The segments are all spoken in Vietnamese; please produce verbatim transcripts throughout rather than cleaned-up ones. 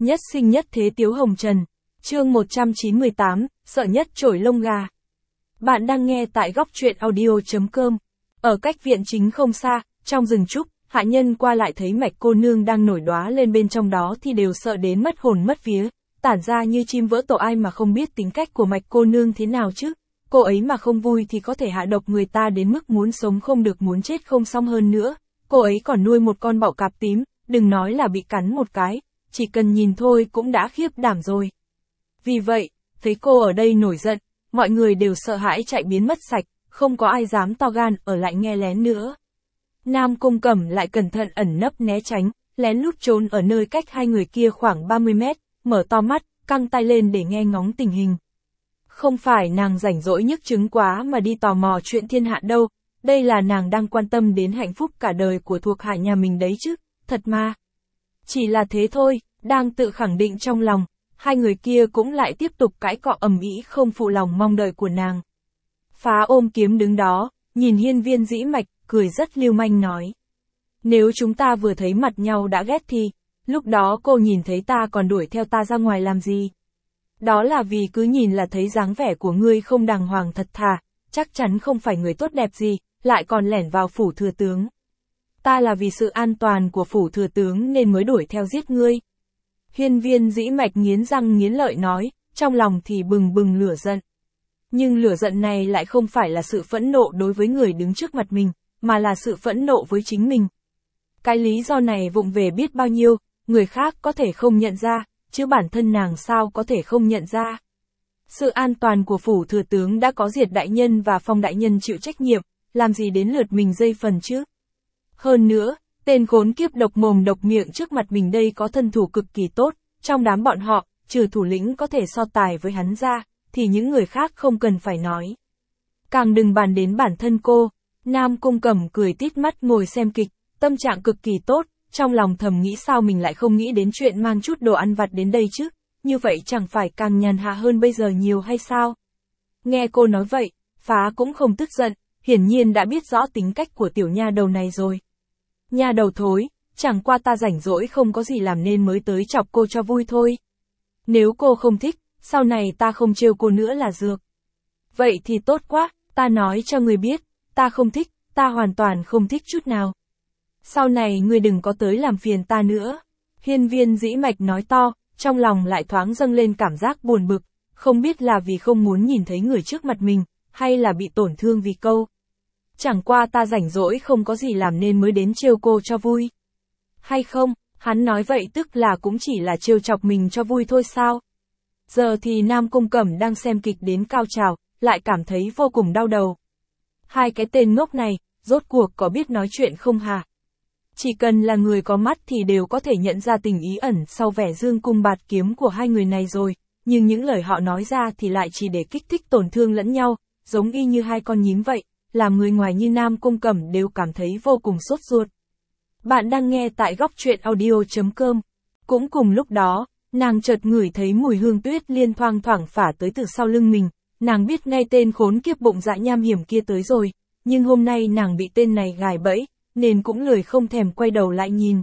Nhất sinh nhất thế Tiếu Hồng Trần. Chương một trăm chín mươi tám, sợ nhất chổi lông gà. Bạn đang nghe tại góc truyện audio chấm com. Ở cách viện chính không xa, trong rừng trúc, hạ nhân qua lại thấy Mạch cô nương đang nổi đóa lên bên trong đó thì đều sợ đến mất hồn mất vía, tản ra như chim vỡ tổ, ai mà không biết tính cách của Mạch cô nương thế nào chứ. Cô ấy mà không vui thì có thể hạ độc người ta đến mức muốn sống không được muốn chết không xong, hơn nữa. Cô ấy còn nuôi một con bọ cạp tím, đừng nói là bị cắn một cái, chỉ cần nhìn thôi cũng đã khiếp đảm rồi. Vì vậy, thấy cô ở đây nổi giận, mọi người đều sợ hãi chạy biến mất sạch, không có ai dám to gan ở lại nghe lén nữa. Nam Cung Cẩm lại cẩn thận ẩn nấp né tránh, lén lút trốn ở nơi cách hai người kia khoảng ba mươi mét, mở to mắt, căng tai lên để nghe ngóng tình hình. Không phải nàng rảnh rỗi nhức chứng quá mà đi tò mò chuyện thiên hạ đâu, đây là nàng đang quan tâm đến hạnh phúc cả đời của thuộc hạ nhà mình đấy chứ, thật mà. Chỉ là thế thôi, đang tự khẳng định trong lòng, hai người kia cũng lại tiếp tục cãi cọ ầm ĩ không phụ lòng mong đợi của nàng. Phá ôm kiếm đứng đó, nhìn Hiên Viên Dĩ Mạch, cười rất lưu manh nói. Nếu chúng ta vừa thấy mặt nhau đã ghét thì, lúc đó cô nhìn thấy ta còn đuổi theo ta ra ngoài làm gì? Đó là vì cứ nhìn là thấy dáng vẻ của ngươi không đàng hoàng thật thà, chắc chắn không phải người tốt đẹp gì, lại còn lẻn vào phủ thừa tướng. Ta là vì sự an toàn của phủ thừa tướng nên mới đuổi theo giết ngươi. Hiên Viên Dĩ Mạch nghiến răng nghiến lợi nói, trong lòng thì bừng bừng lửa giận. Nhưng lửa giận này lại không phải là sự phẫn nộ đối với người đứng trước mặt mình, mà là sự phẫn nộ với chính mình. Cái lý do này vụng về biết bao nhiêu, người khác có thể không nhận ra, chứ bản thân nàng sao có thể không nhận ra. Sự an toàn của phủ thừa tướng đã có Diệt đại nhân và Phong đại nhân chịu trách nhiệm, làm gì đến lượt mình dây phần chứ. Hơn nữa, tên khốn kiếp độc mồm độc miệng trước mặt mình đây có thân thủ cực kỳ tốt, trong đám bọn họ, trừ thủ lĩnh có thể so tài với hắn ra, thì những người khác không cần phải nói. Càng đừng bàn đến bản thân cô. Nam Cung Cẩm cười tít mắt ngồi xem kịch, tâm trạng cực kỳ tốt, trong lòng thầm nghĩ sao mình lại không nghĩ đến chuyện mang chút đồ ăn vặt đến đây chứ, như vậy chẳng phải càng nhàn hạ hơn bây giờ nhiều hay sao? Nghe cô nói vậy, Phá cũng không tức giận, hiển nhiên đã biết rõ tính cách của tiểu nha đầu này rồi. Nha đầu thối, chẳng qua ta rảnh rỗi không có gì làm nên mới tới chọc cô cho vui thôi. Nếu cô không thích, sau này ta không trêu cô nữa là dược. Vậy thì tốt quá, ta nói cho người biết, ta không thích, ta hoàn toàn không thích chút nào. Sau này ngươi đừng có tới làm phiền ta nữa. Hiên Viên Dĩ Mạch nói to, trong lòng lại thoáng dâng lên cảm giác buồn bực, không biết là vì không muốn nhìn thấy người trước mặt mình, hay là bị tổn thương vì câu. Chẳng qua ta rảnh rỗi không có gì làm nên mới đến trêu cô cho vui. Hay không, hắn nói vậy tức là cũng chỉ là trêu chọc mình cho vui thôi sao? Giờ thì Nam Cung Cẩm đang xem kịch đến cao trào, lại cảm thấy vô cùng đau đầu. Hai cái tên ngốc này, rốt cuộc có biết nói chuyện không hả? Chỉ cần là người có mắt thì đều có thể nhận ra tình ý ẩn sau vẻ dương cung bạt kiếm của hai người này rồi, nhưng những lời họ nói ra thì lại chỉ để kích thích tổn thương lẫn nhau, giống y như hai con nhím vậy, làm người ngoài như Nam Cung Cẩm đều cảm thấy vô cùng sốt ruột. Bạn đang nghe tại góc truyện audio chấm com. Cũng cùng lúc đó, nàng chợt ngửi thấy mùi hương tuyết liên thoang thoảng phả tới từ sau lưng mình, nàng biết ngay tên khốn kiếp bụng dạ nham hiểm kia tới rồi, nhưng hôm nay nàng bị tên này gài bẫy, nên cũng lười không thèm quay đầu lại nhìn.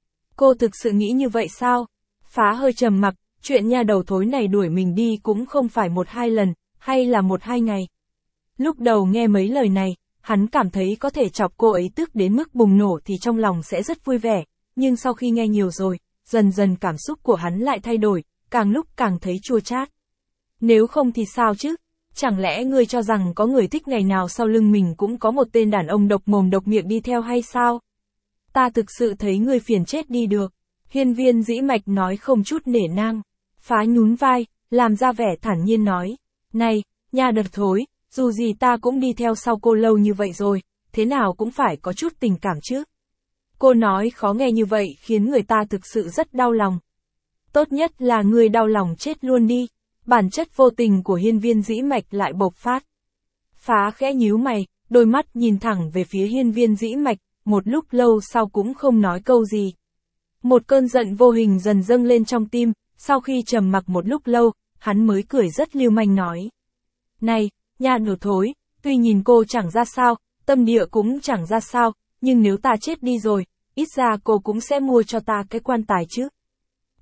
Cô thực sự nghĩ như vậy sao? Phá hơi trầm mặc, chuyện nha đầu thối này đuổi mình đi cũng không phải một hai lần, hay là một hai ngày. Lúc đầu nghe mấy lời này, hắn cảm thấy có thể chọc cô ấy tức đến mức bùng nổ thì trong lòng sẽ rất vui vẻ, nhưng sau khi nghe nhiều rồi, dần dần cảm xúc của hắn lại thay đổi, càng lúc càng thấy chua chát. Nếu không thì sao chứ? Chẳng lẽ ngươi cho rằng có người thích ngày nào sau lưng mình cũng có một tên đàn ông độc mồm độc miệng đi theo hay sao? Ta thực sự thấy ngươi phiền chết đi được. Hiên Viên Dĩ Mạch nói không chút nể nang. Phá nhún vai, làm ra vẻ thản nhiên nói. Này, nha đợt thối, dù gì ta cũng đi theo sau cô lâu như vậy rồi, thế nào cũng phải có chút tình cảm chứ. Cô nói khó nghe như vậy khiến người ta thực sự rất đau lòng. Tốt nhất là ngươi đau lòng chết luôn đi. Bản chất vô tình của Hiên Viên Dĩ Mạch lại bộc phát. Phá khẽ nhíu mày, đôi mắt nhìn thẳng về phía Hiên Viên Dĩ Mạch, một lúc lâu sau cũng không nói câu gì. Một cơn giận vô hình dần dâng lên trong tim, sau khi trầm mặc một lúc lâu, hắn mới cười rất lưu manh nói. Này, nha đầu thối, tuy nhìn cô chẳng ra sao, tâm địa cũng chẳng ra sao, nhưng nếu ta chết đi rồi, ít ra cô cũng sẽ mua cho ta cái quan tài chứ.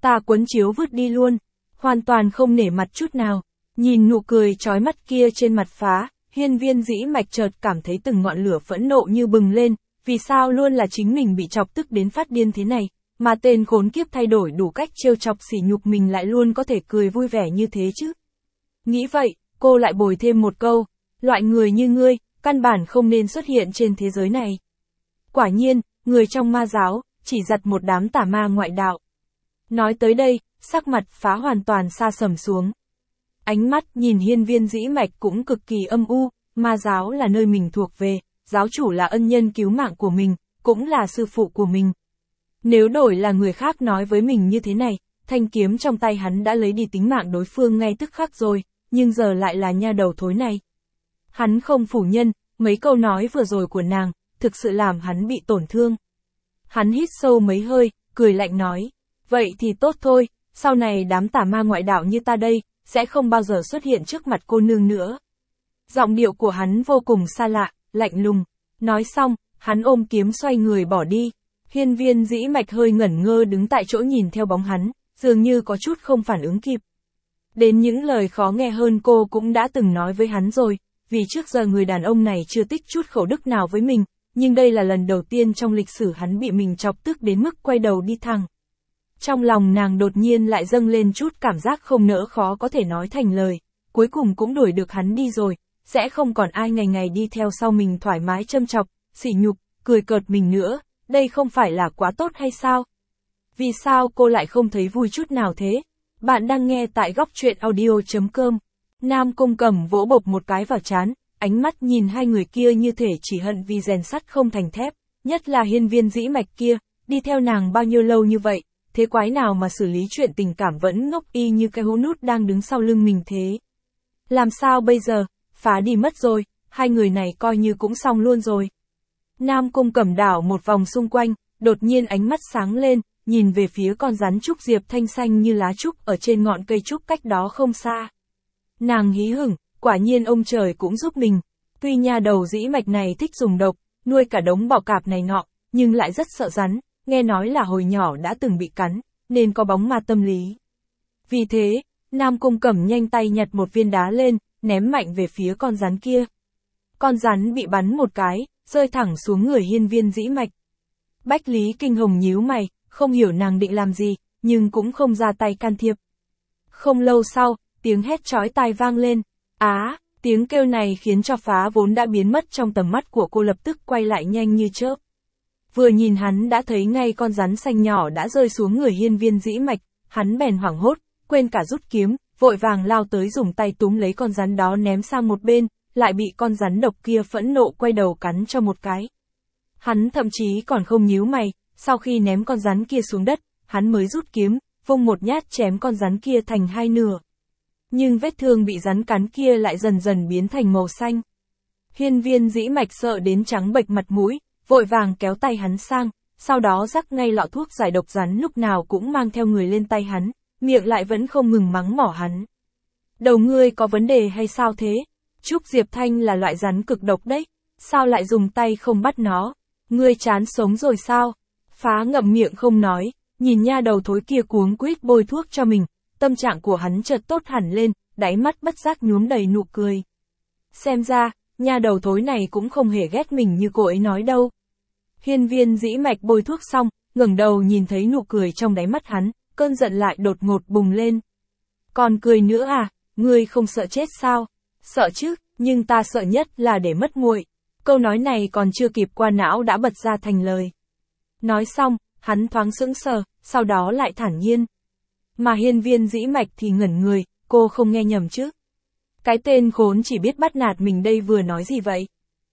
Ta quấn chiếu vứt đi luôn. Hoàn toàn không nể mặt chút nào. Nhìn nụ cười chói mắt kia trên mặt Phá, Hiên Viên Dĩ Mạch chợt cảm thấy từng ngọn lửa phẫn nộ như bừng lên, vì sao luôn là chính mình bị chọc tức đến phát điên thế này, mà tên khốn kiếp thay đổi đủ cách trêu chọc sỉ nhục mình lại luôn có thể cười vui vẻ như thế chứ. Nghĩ vậy, cô lại bồi thêm một câu, loại người như ngươi, căn bản không nên xuất hiện trên thế giới này. Quả nhiên, người trong ma giáo, chỉ giặt một đám tà ma ngoại đạo. Nói tới đây, sắc mặt Phá hoàn toàn sa sầm xuống. Ánh mắt nhìn Hiên Viên Dĩ Mạch cũng cực kỳ âm u, ma giáo là nơi mình thuộc về, giáo chủ là ân nhân cứu mạng của mình, cũng là sư phụ của mình. Nếu đổi là người khác nói với mình như thế này, thanh kiếm trong tay hắn đã lấy đi tính mạng đối phương ngay tức khắc rồi, nhưng giờ lại là nha đầu thối này. Hắn không phủ nhận, mấy câu nói vừa rồi của nàng, thực sự làm hắn bị tổn thương. Hắn hít sâu mấy hơi, cười lạnh nói, vậy thì tốt thôi, sau này đám tà ma ngoại đạo như ta đây, sẽ không bao giờ xuất hiện trước mặt cô nương nữa. Giọng điệu của hắn vô cùng xa lạ, lạnh lùng. Nói xong, hắn ôm kiếm xoay người bỏ đi. Hiên Viên Dĩ Mạch hơi ngẩn ngơ đứng tại chỗ nhìn theo bóng hắn, dường như có chút không phản ứng kịp. Đến những lời khó nghe hơn cô cũng đã từng nói với hắn rồi, vì trước giờ người đàn ông này chưa tích chút khẩu đức nào với mình, nhưng đây là lần đầu tiên trong lịch sử hắn bị mình chọc tức đến mức quay đầu đi thẳng. Trong lòng nàng đột nhiên lại dâng lên chút cảm giác không nỡ khó có thể nói thành lời, cuối cùng cũng đuổi được hắn đi rồi, sẽ không còn ai ngày ngày đi theo sau mình thoải mái châm chọc, sỉ nhục, cười cợt mình nữa, đây không phải là quá tốt hay sao? Vì sao cô lại không thấy vui chút nào thế? Bạn đang nghe tại góc truyện audio chấm com. Nam Cung Cẩm vỗ bộp một cái vào trán, ánh mắt nhìn hai người kia như thể chỉ hận vì rèn sắt không thành thép, nhất là Hiên Viên Dĩ Mạch kia, đi theo nàng bao nhiêu lâu như vậy, thế quái nào mà xử lý chuyện tình cảm vẫn ngốc y như cái hũ nút đang đứng sau lưng mình thế. Làm sao bây giờ, Phá đi mất rồi, hai người này coi như cũng xong luôn rồi. Nam Cung Cẩm đảo một vòng xung quanh, đột nhiên ánh mắt sáng lên, nhìn về phía con rắn trúc diệp thanh xanh như lá trúc ở trên ngọn cây trúc cách đó không xa. Nàng hí hửng, quả nhiên ông trời cũng giúp mình, tuy nha đầu Dĩ Mạch này thích dùng độc, nuôi cả đống bọ cạp này nọ, nhưng lại rất sợ rắn, nghe nói là hồi nhỏ đã từng bị cắn, nên có bóng ma tâm lý. Vì thế, Nam Cung Cẩm nhanh tay nhặt một viên đá lên, ném mạnh về phía con rắn kia. Con rắn bị bắn một cái, rơi thẳng xuống người Hiên Viên Dĩ Mạch. Bách Lý Kinh Hồng nhíu mày, không hiểu nàng định làm gì, nhưng cũng không ra tay can thiệp. Không lâu sau, tiếng hét chói tai vang lên. Á, tiếng kêu này khiến cho Phá vốn đã biến mất trong tầm mắt của cô lập tức quay lại nhanh như chớp. Vừa nhìn hắn đã thấy ngay con rắn xanh nhỏ đã rơi xuống người Hiên Viên Dĩ Mạch, hắn bèn hoảng hốt, quên cả rút kiếm, vội vàng lao tới dùng tay túm lấy con rắn đó ném sang một bên, lại bị con rắn độc kia phẫn nộ quay đầu cắn cho một cái. Hắn thậm chí còn không nhíu mày, sau khi ném con rắn kia xuống đất, hắn mới rút kiếm, vung một nhát chém con rắn kia thành hai nửa. Nhưng vết thương bị rắn cắn kia lại dần dần biến thành màu xanh. Hiên Viên Dĩ Mạch sợ đến trắng bệch mặt mũi, vội vàng kéo tay hắn sang, sau đó rắc ngay lọ thuốc giải độc rắn lúc nào cũng mang theo người lên tay hắn, miệng lại vẫn không ngừng mắng mỏ hắn. Đầu ngươi có vấn đề hay sao thế? Trúc Diệp Thanh là loại rắn cực độc đấy, sao lại dùng tay không bắt nó? Ngươi chán sống rồi sao? Phá ngậm miệng không nói, nhìn nha đầu thối kia cuống quýt bôi thuốc cho mình, tâm trạng của hắn chợt tốt hẳn lên, đáy mắt bất giác nhuốm đầy nụ cười. Xem ra, nha đầu thối này cũng không hề ghét mình như cô ấy nói đâu. Hiên Viên Dĩ Mạch bôi thuốc xong, ngẩng đầu nhìn thấy nụ cười trong đáy mắt hắn, cơn giận lại đột ngột bùng lên. Còn cười nữa à, ngươi không sợ chết sao? Sợ chứ, nhưng ta sợ nhất là để mất muội. Câu nói này còn chưa kịp qua não đã bật ra thành lời. Nói xong, hắn thoáng sững sờ, sau đó lại thản nhiên. Mà Hiên Viên Dĩ Mạch thì ngẩn người, cô không nghe nhầm chứ. Cái tên khốn chỉ biết bắt nạt mình đây vừa nói gì vậy?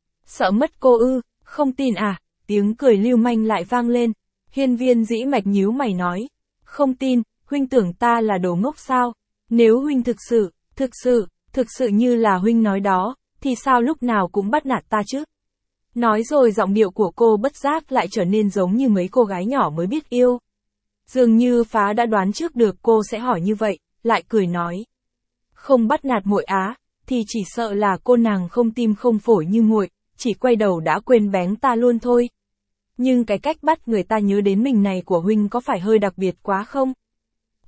Sợ mất cô ư, không tin à? Tiếng cười lưu manh lại vang lên. Hiên Viên Dĩ Mạch nhíu mày nói. Không tin, huynh tưởng ta là đồ ngốc sao? Nếu huynh thực sự, thực sự, thực sự như là huynh nói đó, thì sao lúc nào cũng bắt nạt ta chứ? Nói rồi giọng điệu của cô bất giác lại trở nên giống như mấy cô gái nhỏ mới biết yêu. Dường như Phá đã đoán trước được cô sẽ hỏi như vậy, lại cười nói. Không bắt nạt muội á, thì chỉ sợ là cô nàng không tim không phổi như muội, chỉ quay đầu đã quên bén ta luôn thôi. Nhưng cái cách bắt người ta nhớ đến mình này của huynh có phải hơi đặc biệt quá không?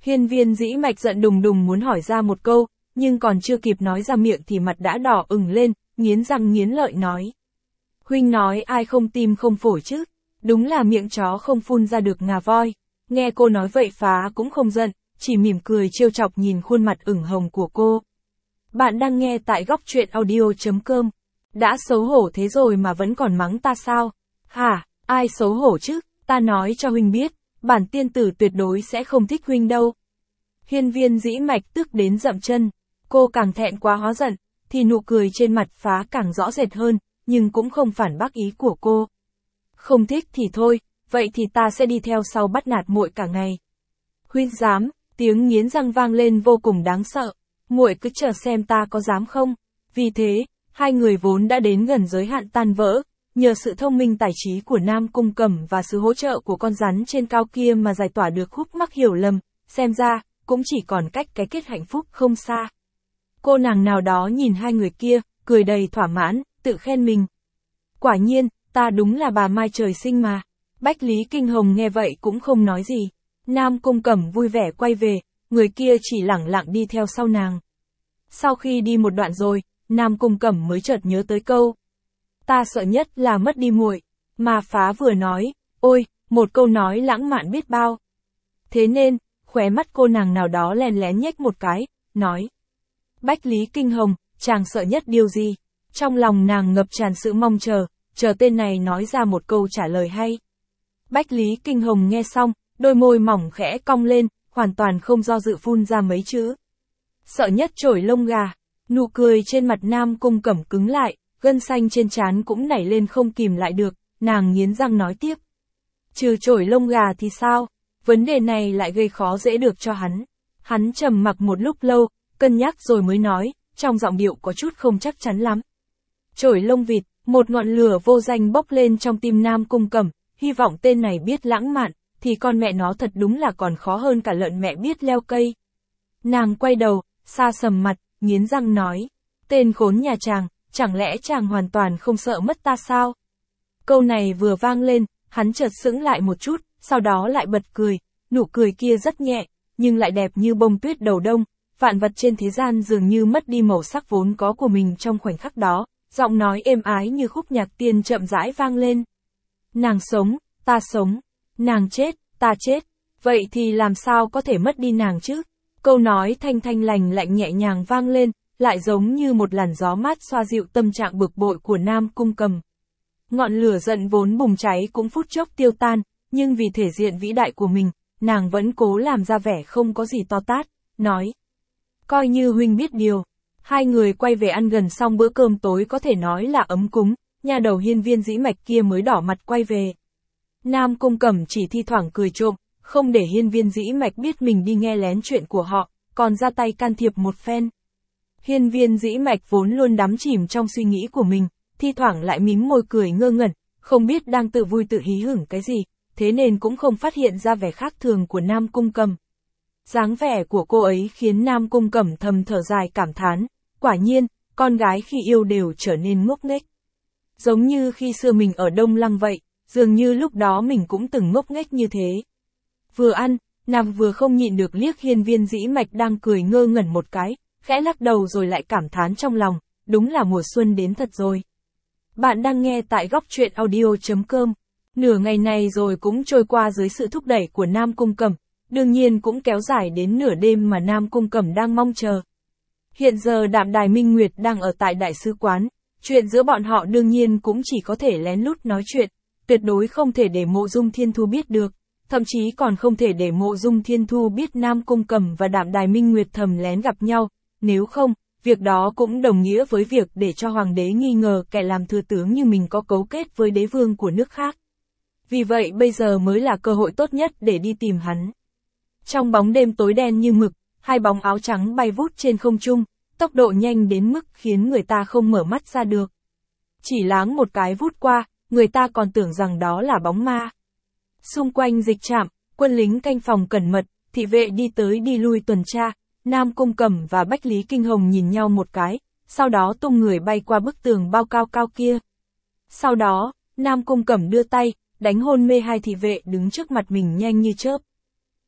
Hiên Viên Dĩ Mạch giận đùng đùng muốn hỏi ra một câu, nhưng còn chưa kịp nói ra miệng thì mặt đã đỏ ửng lên, nghiến răng nghiến lợi nói. Huynh nói ai không tim không phổi chứ, đúng là miệng chó không phun ra được ngà voi. Nghe cô nói vậy Phá cũng không giận, chỉ mỉm cười trêu chọc nhìn khuôn mặt ửng hồng của cô. Bạn đang nghe tại góc truyện audio chấm com. Đã xấu hổ thế rồi mà vẫn còn mắng ta sao? Hả, ai xấu hổ chứ, ta nói cho huynh biết, bản tiên tử tuyệt đối sẽ không thích huynh đâu. Hiên Viên Dĩ Mạch tức đến dậm chân, cô càng thẹn quá hóa giận, thì nụ cười trên mặt Phá càng rõ rệt hơn, nhưng cũng không phản bác ý của cô. Không thích thì thôi, vậy thì ta sẽ đi theo sau bắt nạt muội cả ngày. Huynh dám, tiếng nghiến răng vang lên vô cùng đáng sợ, muội cứ chờ xem ta có dám không. Vì thế, hai người vốn đã đến gần giới hạn tan vỡ, nhờ sự thông minh tài trí của Nam Cung Cẩm và sự hỗ trợ của con rắn trên cao kia mà giải tỏa được khúc mắc hiểu lầm, xem ra, cũng chỉ còn cách cái kết hạnh phúc không xa. Cô nàng nào đó nhìn hai người kia, cười đầy thỏa mãn, tự khen mình. Quả nhiên, ta đúng là bà Mai trời sinh mà. Bách Lý Kinh Hồng nghe vậy cũng không nói gì. Nam Cung Cẩm vui vẻ quay về, người kia chỉ lẳng lặng đi theo sau nàng. Sau khi đi một đoạn rồi, Nam Cung Cẩm mới chợt nhớ tới câu. Ta sợ nhất là mất đi muội. Mà Phá vừa nói, ôi, một câu nói lãng mạn biết bao. Thế nên, khóe mắt cô nàng nào đó lén lén nhếch một cái, nói. Bách Lý Kinh Hồng, chàng sợ nhất điều gì? Trong lòng nàng ngập tràn sự mong chờ, chờ tên này nói ra một câu trả lời hay. Bách Lý Kinh Hồng nghe xong, đôi môi mỏng khẽ cong lên, hoàn toàn không do dự phun ra mấy chữ. Sợ nhất chổi lông gà. Nụ cười trên mặt Nam Cung Cẩm cứng lại, gân xanh trên trán cũng nảy lên không kìm lại được, nàng nghiến răng nói tiếp. Trừ chổi lông gà thì sao? Vấn đề này lại gây khó dễ được cho hắn. Hắn trầm mặc một lúc lâu, cân nhắc rồi mới nói, trong giọng điệu có chút không chắc chắn lắm. Chổi lông vịt, một ngọn lửa vô danh bốc lên trong tim Nam Cung Cẩm, hy vọng tên này biết lãng mạn, thì con mẹ nó thật đúng là còn khó hơn cả lợn mẹ biết leo cây. Nàng quay đầu, xa sầm mặt, nghiến răng nói, tên khốn nhà chàng, chẳng lẽ chàng hoàn toàn không sợ mất ta sao? Câu này vừa vang lên, hắn chợt sững lại một chút, sau đó lại bật cười, nụ cười kia rất nhẹ, nhưng lại đẹp như bông tuyết đầu đông, vạn vật trên thế gian dường như mất đi màu sắc vốn có của mình trong khoảnh khắc đó, giọng nói êm ái như khúc nhạc tiên chậm rãi vang lên. Nàng sống, ta sống, nàng chết, ta chết, vậy thì làm sao có thể mất đi nàng chứ? Câu nói thanh thanh lành lạnh nhẹ nhàng vang lên, lại giống như một làn gió mát xoa dịu tâm trạng bực bội của Nam Cung Cẩm. Ngọn lửa giận vốn bùng cháy cũng phút chốc tiêu tan, nhưng vì thể diện vĩ đại của mình, nàng vẫn cố làm ra vẻ không có gì to tát, nói. Coi như huynh biết điều. Hai người quay về ăn gần xong bữa cơm tối có thể nói là ấm cúng, nhà đầu Hiên Viên Dĩ Mạch kia mới đỏ mặt quay về. Nam Cung Cẩm chỉ thi thoảng cười trộm, không để Hiên Viên Dĩ Mạch biết mình đi nghe lén chuyện của họ, còn ra tay can thiệp một phen. Hiên Viên Dĩ Mạch vốn luôn đắm chìm trong suy nghĩ của mình, thi thoảng lại mím môi cười ngơ ngẩn, không biết đang tự vui tự hí hửng cái gì, thế nên cũng không phát hiện ra vẻ khác thường của Nam Cung Cẩm. Dáng vẻ của cô ấy khiến Nam Cung Cẩm thầm thở dài cảm thán, quả nhiên, con gái khi yêu đều trở nên ngốc nghếch. Giống như khi xưa mình ở Đông Lăng vậy, dường như lúc đó mình cũng từng ngốc nghếch như thế. Vừa ăn, nàng vừa không nhịn được liếc Hiên Viên Dĩ Mạch đang cười ngơ ngẩn một cái, khẽ lắc đầu rồi lại cảm thán trong lòng, đúng là mùa xuân đến thật rồi. Bạn đang nghe tại góc truyện audio chấm com. Nửa ngày này rồi cũng trôi qua dưới sự thúc đẩy của Nam Cung Cẩm, đương nhiên cũng kéo dài đến nửa đêm mà Nam Cung Cẩm đang mong chờ. Hiện giờ Đạm Đài Minh Nguyệt đang ở tại đại sứ quán, chuyện giữa bọn họ đương nhiên cũng chỉ có thể lén lút nói chuyện, tuyệt đối không thể để Mộ Dung Thiên Thu biết được, thậm chí còn không thể để Mộ Dung Thiên Thu biết Nam Cung Cẩm và Đạm Đài Minh Nguyệt thầm lén gặp nhau, nếu không, việc đó cũng đồng nghĩa với việc để cho hoàng đế nghi ngờ kẻ làm thừa tướng như mình có cấu kết với đế vương của nước khác. Vì vậy bây giờ mới là cơ hội tốt nhất để đi tìm hắn. Trong bóng đêm tối đen như mực, hai bóng áo trắng bay vút trên không trung, tốc độ nhanh đến mức khiến người ta không mở mắt ra được. Chỉ láng một cái vút qua, người ta còn tưởng rằng đó là bóng ma. Xung quanh dịch trạm, quân lính canh phòng cẩn mật, thị vệ đi tới đi lui tuần tra, Nam Cung Cẩm và Bách Lý Kinh Hồng nhìn nhau một cái, sau đó tung người bay qua bức tường bao cao cao kia. Sau đó, Nam Cung Cẩm đưa tay, đánh hôn mê hai thị vệ đứng trước mặt mình nhanh như chớp.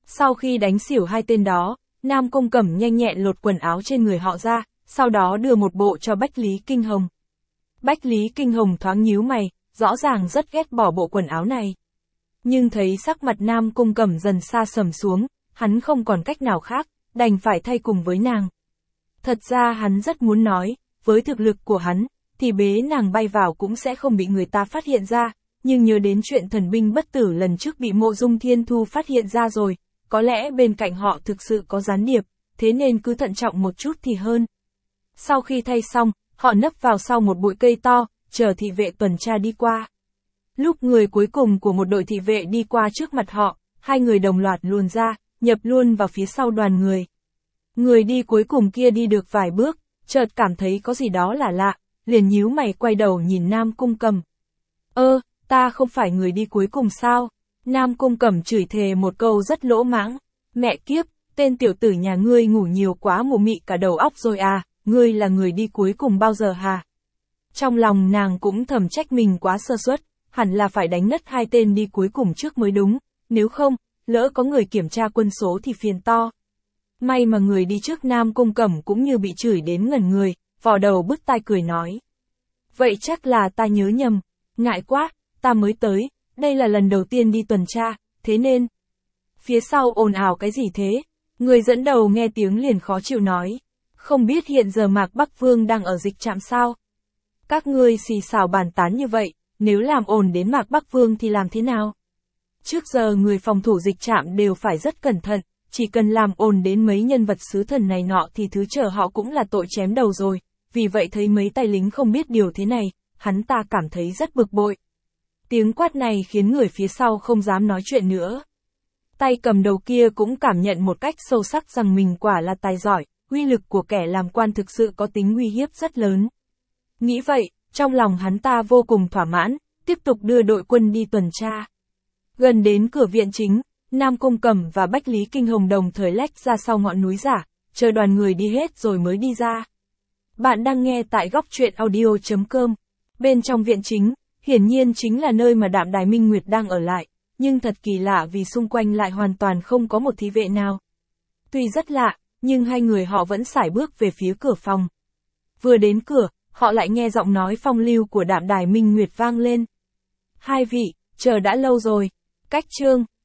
Sau khi đánh xỉu hai tên đó, Nam Cung Cẩm nhanh nhẹn lột quần áo trên người họ ra, sau đó đưa một bộ cho Bách Lý Kinh Hồng. Bách Lý Kinh Hồng thoáng nhíu mày, rõ ràng rất ghét bỏ bộ quần áo này. Nhưng thấy sắc mặt Nam Cung Cẩm dần xa sầm xuống, hắn không còn cách nào khác, đành phải thay cùng với nàng. Thật ra hắn rất muốn nói, với thực lực của hắn, thì bế nàng bay vào cũng sẽ không bị người ta phát hiện ra, nhưng nhớ đến chuyện thần binh bất tử lần trước bị Mộ Dung Thiên Thu phát hiện ra rồi, có lẽ bên cạnh họ thực sự có gián điệp, thế nên cứ thận trọng một chút thì hơn. Sau khi thay xong, họ nấp vào sau một bụi cây to, chờ thị vệ tuần tra đi qua. Lúc người cuối cùng của một đội thị vệ đi qua trước mặt họ, hai người đồng loạt luồn ra, nhập luôn vào phía sau đoàn người. Người đi cuối cùng kia đi được vài bước, chợt cảm thấy có gì đó là lạ, liền nhíu mày quay đầu nhìn Nam Cung Cẩm. Ơ, ta không phải người đi cuối cùng sao? Nam Cung Cẩm chửi thề một câu rất lỗ mãng. Mẹ kiếp, tên tiểu tử nhà ngươi ngủ nhiều quá mụ mị cả đầu óc rồi à, ngươi là người đi cuối cùng bao giờ hả? Trong lòng nàng cũng thầm trách mình quá sơ suất, hẳn là phải đánh ngất hai tên đi cuối cùng trước mới đúng, nếu không, lỡ có người kiểm tra quân số thì phiền to. May mà người đi trước Nam Cung Cẩm cũng như bị chửi đến ngẩn người, vò đầu bứt tai cười nói. Vậy chắc là ta nhớ nhầm, ngại quá, ta mới tới, đây là lần đầu tiên đi tuần tra, thế nên. Phía sau ồn ào cái gì thế? Người dẫn đầu nghe tiếng liền khó chịu nói. Không biết hiện giờ Mạc Bắc Vương đang ở dịch trạm sao? Các ngươi xì xào bàn tán như vậy, nếu làm ồn đến Mạc Bắc Vương thì làm thế nào? Trước giờ người phòng thủ dịch trạm đều phải rất cẩn thận, chỉ cần làm ồn đến mấy nhân vật sứ thần này nọ thì thứ chờ họ cũng là tội chém đầu rồi, vì vậy thấy mấy tay lính không biết điều thế này, hắn ta cảm thấy rất bực bội. Tiếng quát này khiến người phía sau không dám nói chuyện nữa. Tay cầm đầu kia cũng cảm nhận một cách sâu sắc rằng mình quả là tài giỏi, uy lực của kẻ làm quan thực sự có tính uy hiếp rất lớn. Nghĩ vậy, trong lòng hắn ta vô cùng thỏa mãn, tiếp tục đưa đội quân đi tuần tra. Gần đến cửa viện chính, Nam Cung Cẩm và Bách Lý Kinh Hồng đồng thời lách ra sau ngọn núi giả, chờ đoàn người đi hết rồi mới đi ra. Bạn đang nghe tại góc truyện audio chấm com. Bên trong viện chính, hiển nhiên chính là nơi mà Đạm Đài Minh Nguyệt đang ở lại, nhưng thật kỳ lạ vì xung quanh lại hoàn toàn không có một thị vệ nào. Tuy rất lạ, nhưng hai người họ vẫn sải bước về phía cửa phòng. Vừa đến cửa, họ lại nghe giọng nói phong lưu của Đạm Đài Minh Nguyệt vang lên. Hai vị, chờ đã lâu rồi. Cách chương